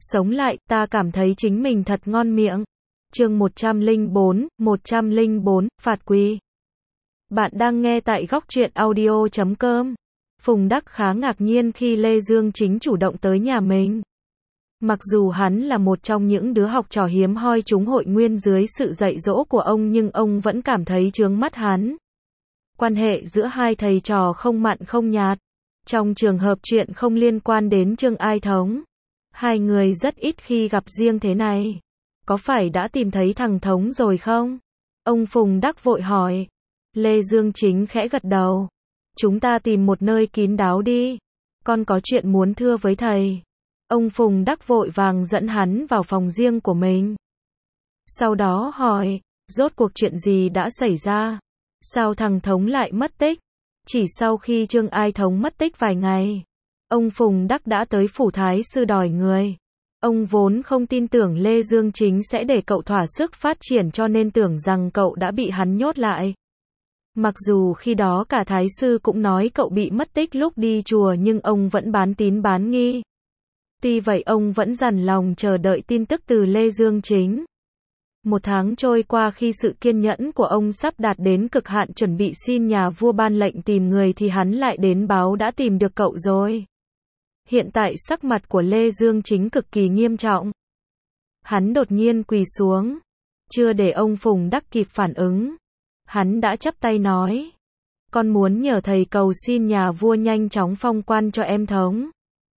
sống lại, ta cảm thấy chính mình thật ngon miệng. Chương 104, phạt quy. Bạn đang nghe tại góc truyện audio.com. Phùng Đắc khá ngạc nhiên khi Lê Dương Chính chủ động tới nhà mình. Mặc dù hắn là một trong những đứa học trò hiếm hoi trúng hội nguyên dưới sự dạy dỗ của ông, nhưng ông vẫn cảm thấy chướng mắt hắn. Quan hệ giữa hai thầy trò không mặn không nhạt. Trong trường hợp chuyện không liên quan đến Trương Ai Thống, hai người rất ít khi gặp riêng thế này. Có phải đã tìm thấy thằng Thống rồi không? Ông Phùng Đắc vội hỏi. Lê Dương Chính khẽ gật đầu. Chúng ta tìm một nơi kín đáo đi. Con có chuyện muốn thưa với thầy. Ông Phùng Đắc vội vàng dẫn hắn vào phòng riêng của mình. Sau đó hỏi, rốt cuộc chuyện gì đã xảy ra? Sao thằng Thống lại mất tích? Chỉ sau khi Trương Ai Thống mất tích vài ngày, ông Phùng Đắc đã tới phủ thái sư đòi người. Ông vốn không tin tưởng Lê Dương Chính sẽ để cậu thỏa sức phát triển, cho nên tưởng rằng cậu đã bị hắn nhốt lại. Mặc dù khi đó cả thái sư cũng nói cậu bị mất tích lúc đi chùa, nhưng ông vẫn bán tín bán nghi. Tuy vậy ông vẫn dằn lòng chờ đợi tin tức từ Lê Dương Chính. Một tháng trôi qua, khi sự kiên nhẫn của ông sắp đạt đến cực hạn chuẩn bị xin nhà vua ban lệnh tìm người, thì hắn lại đến báo đã tìm được cậu rồi. Hiện tại sắc mặt của Lê Dương Chính cực kỳ nghiêm trọng. Hắn đột nhiên quỳ xuống. Chưa để ông Phùng Đắc kịp phản ứng, hắn đã chắp tay nói. Con muốn nhờ thầy cầu xin nhà vua nhanh chóng phong quan cho em Thống.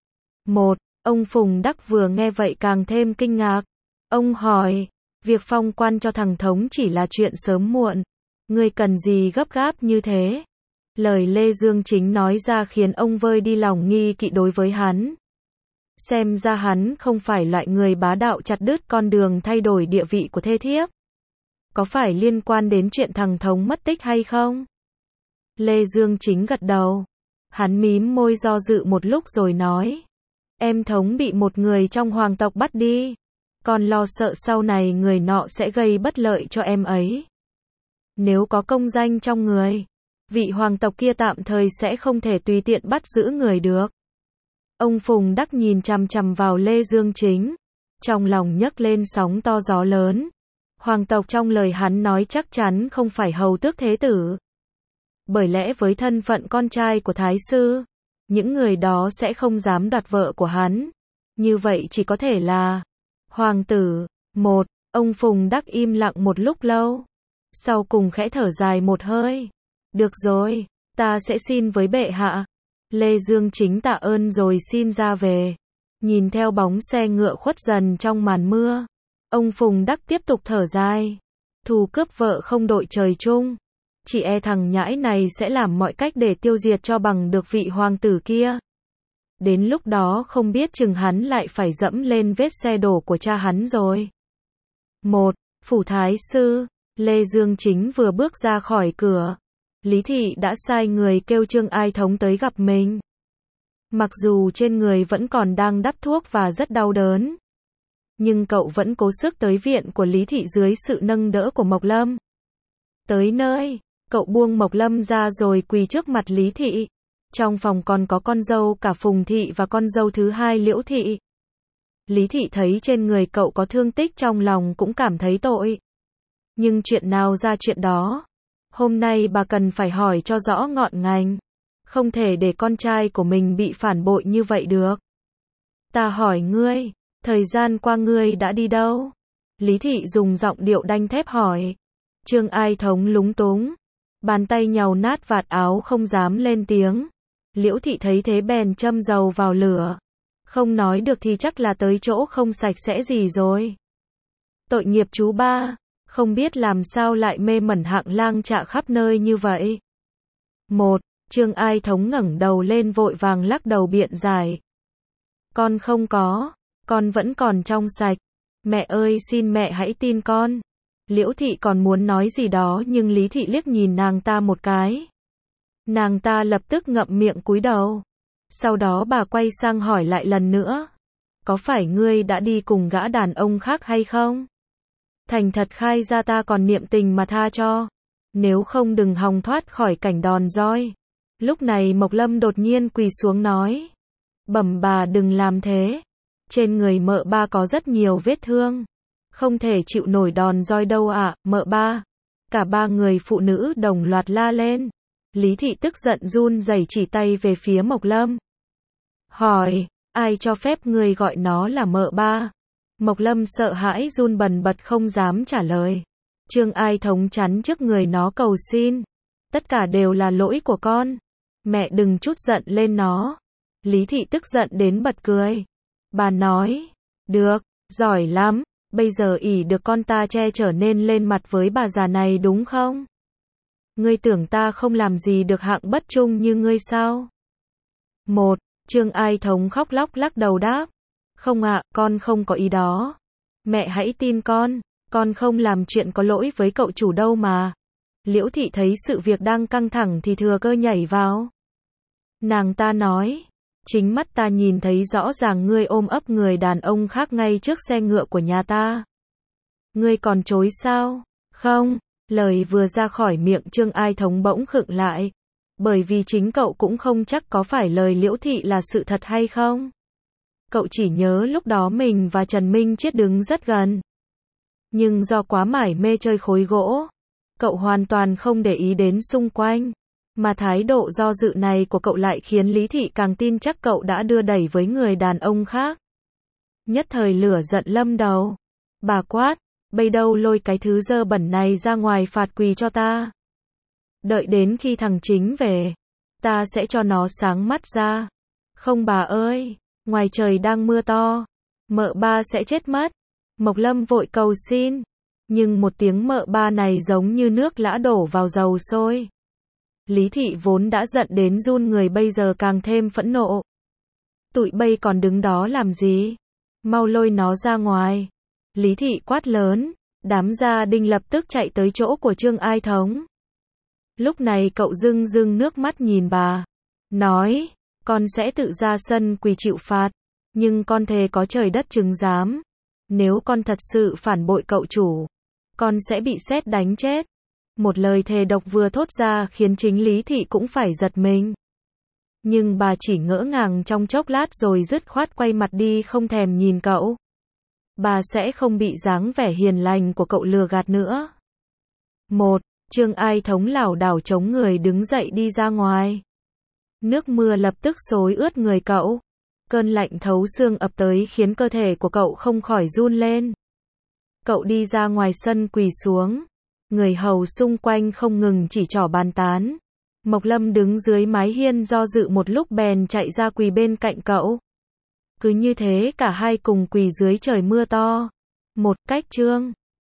Ông Phùng Đắc vừa nghe vậy càng thêm kinh ngạc. Ông hỏi, việc phong quan cho thằng Thống chỉ là chuyện sớm muộn. Ngươi cần gì gấp gáp như thế? Lời Lê Dương Chính nói ra khiến ông vơi đi lòng nghi kỵ đối với hắn. Xem ra hắn không phải loại người bá đạo chặt đứt con đường thay đổi địa vị của thê thiếp. Có phải liên quan đến chuyện thằng Thống mất tích hay không? Lê Dương Chính gật đầu. Hắn mím môi do dự một lúc rồi nói. Em Thống bị một người trong hoàng tộc bắt đi. Con lo sợ sau này người nọ sẽ gây bất lợi cho em ấy. Nếu có công danh trong người, vị hoàng tộc kia tạm thời sẽ không thể tùy tiện bắt giữ người được. Ông Phùng Đắc nhìn chằm chằm vào Lê Dương Chính, trong lòng nhấc lên sóng to gió lớn. Hoàng tộc trong lời hắn nói chắc chắn không phải hầu tước thế tử. Bởi lẽ với thân phận con trai của thái sư, những người đó sẽ không dám đoạt vợ của hắn. Như vậy chỉ có thể là hoàng tử. Ông Phùng Đắc im lặng một lúc lâu, sau cùng khẽ thở dài một hơi. Được rồi, ta sẽ xin với bệ hạ. Lê Dương Chính tạ ơn rồi xin ra về. Nhìn theo bóng xe ngựa khuất dần trong màn mưa, ông Phùng Đắc tiếp tục thở dài. Thù cướp vợ không đội trời chung. Chỉ e thằng nhãi này sẽ làm mọi cách để tiêu diệt cho bằng được vị hoàng tử kia. Đến lúc đó không biết chừng hắn lại phải dẫm lên vết xe đổ của cha hắn rồi. Phủ thái sư. Lê Dương Chính vừa bước ra khỏi cửa, Lý Thị đã sai người kêu Trương Ai Thống tới gặp mình. Mặc dù trên người vẫn còn đang đắp thuốc và rất đau đớn, nhưng cậu vẫn cố sức tới viện của Lý Thị dưới sự nâng đỡ của Mộc Lâm. Tới nơi, cậu buông Mộc Lâm ra rồi quỳ trước mặt Lý Thị. Trong phòng còn có con dâu cả Phùng Thị và con dâu thứ hai Liễu Thị. Lý Thị thấy trên người cậu có thương tích, trong lòng cũng cảm thấy tội. Nhưng chuyện nào ra chuyện đó. Hôm nay bà cần phải hỏi cho rõ ngọn ngành. Không thể để con trai của mình bị phản bội như vậy được. Ta hỏi ngươi, thời gian qua ngươi đã đi đâu? Lý Thị dùng giọng điệu đanh thép hỏi. Trương Ai Thống lúng túng, bàn tay nhàu nát vạt áo không dám lên tiếng. Liễu Thị thấy thế bèn châm dầu vào lửa. Không nói được thì chắc là tới chỗ không sạch sẽ gì rồi. Tội nghiệp chú ba, không biết làm sao lại mê mẩn hạng lang trạ khắp nơi như vậy. Trương Ai Thống ngẩng đầu lên vội vàng lắc đầu biện giải. Con không có, con vẫn còn trong sạch. Mẹ ơi, xin mẹ hãy tin con. Liễu Thị còn muốn nói gì đó nhưng Lý Thị liếc nhìn nàng ta một cái. Nàng ta lập tức ngậm miệng cúi đầu. Sau đó bà quay sang hỏi lại lần nữa. Có phải ngươi đã đi cùng gã đàn ông khác hay không? Thành thật khai ra, ta còn niệm tình mà tha cho. Nếu không đừng hòng thoát khỏi cảnh đòn roi. Lúc này Mộc Lâm đột nhiên quỳ xuống nói. Bẩm bà đừng làm thế. Trên người mợ ba có rất nhiều vết thương. Không thể chịu nổi đòn roi đâu ạ, mợ ba. Cả ba người phụ nữ đồng loạt la lên. Lý thị tức giận run rẩy chỉ tay về phía Mộc Lâm. Hỏi, ai cho phép ngươi gọi nó là mợ ba? Mộc Lâm sợ hãi run bần bật không dám trả lời. Trương Ai Thống chắn trước người nó cầu xin. Tất cả đều là lỗi của con. Mẹ đừng trút giận lên nó. Lý thị tức giận đến bật cười. Bà nói, được, giỏi lắm, bây giờ ỷ được con ta che chở nên lên mặt với bà già này đúng không? Ngươi tưởng ta không làm gì được hạng bất trung như ngươi sao? Trương Ai Thống khóc lóc lắc đầu đáp. Không ạ, con không có ý đó. Mẹ hãy tin con không làm chuyện có lỗi với cậu chủ đâu mà. Liễu thị thấy sự việc đang căng thẳng thì thừa cơ nhảy vào. Nàng ta nói, chính mắt ta nhìn thấy rõ ràng ngươi ôm ấp người đàn ông khác ngay trước xe ngựa của nhà ta. Ngươi còn chối sao? Không, lời vừa ra khỏi miệng Trương Ai Thống bỗng khựng lại. Bởi vì chính cậu cũng không chắc có phải lời Liễu thị là sự thật hay không. Cậu chỉ nhớ lúc đó mình và Trần Minh Chiết đứng rất gần. Nhưng do quá mải mê chơi khối gỗ, cậu hoàn toàn không để ý đến xung quanh. Mà thái độ do dự này của cậu lại khiến Lý thị càng tin chắc cậu đã đưa đẩy với người đàn ông khác. Nhất thời lửa giận lâm đầu. Bà quát, bây đâu lôi cái thứ dơ bẩn này ra ngoài phạt quỳ cho ta. Đợi đến khi thằng Chính về, ta sẽ cho nó sáng mắt ra. Không bà ơi, ngoài trời đang mưa to, mợ ba sẽ chết mất. Mộc Lâm vội cầu xin, nhưng một tiếng mợ ba này giống như nước lã đổ vào dầu sôi. Lý thị vốn đã giận đến run người bây giờ càng thêm phẫn nộ. Tụi bây còn đứng đó làm gì? Mau lôi nó ra ngoài. Lý thị quát lớn, đám gia đình lập tức chạy tới chỗ của Trương Ai Thống. Lúc này cậu rưng rưng nước mắt nhìn bà, nói, con sẽ tự ra sân quỳ chịu phạt, nhưng con thề có trời đất chứng giám. Nếu con thật sự phản bội cậu chủ, con sẽ bị sét đánh chết. Một lời thề độc vừa thốt ra khiến chính Lý thị cũng phải giật mình. Nhưng bà chỉ ngỡ ngàng trong chốc lát rồi dứt khoát quay mặt đi không thèm nhìn cậu. Bà sẽ không bị dáng vẻ hiền lành của cậu lừa gạt nữa. Trương Ai Thống lảo đảo chống người đứng dậy đi ra ngoài. Nước mưa lập tức xối ướt người cậu. Cơn lạnh thấu xương ập tới khiến cơ thể của cậu không khỏi run lên. Cậu đi ra ngoài sân quỳ xuống. Người hầu xung quanh không ngừng chỉ trỏ bàn tán. Mộc Lâm đứng dưới mái hiên do dự một lúc bèn chạy ra quỳ bên cạnh cậu. Cứ như thế cả hai cùng quỳ dưới trời mưa to. Cách Trương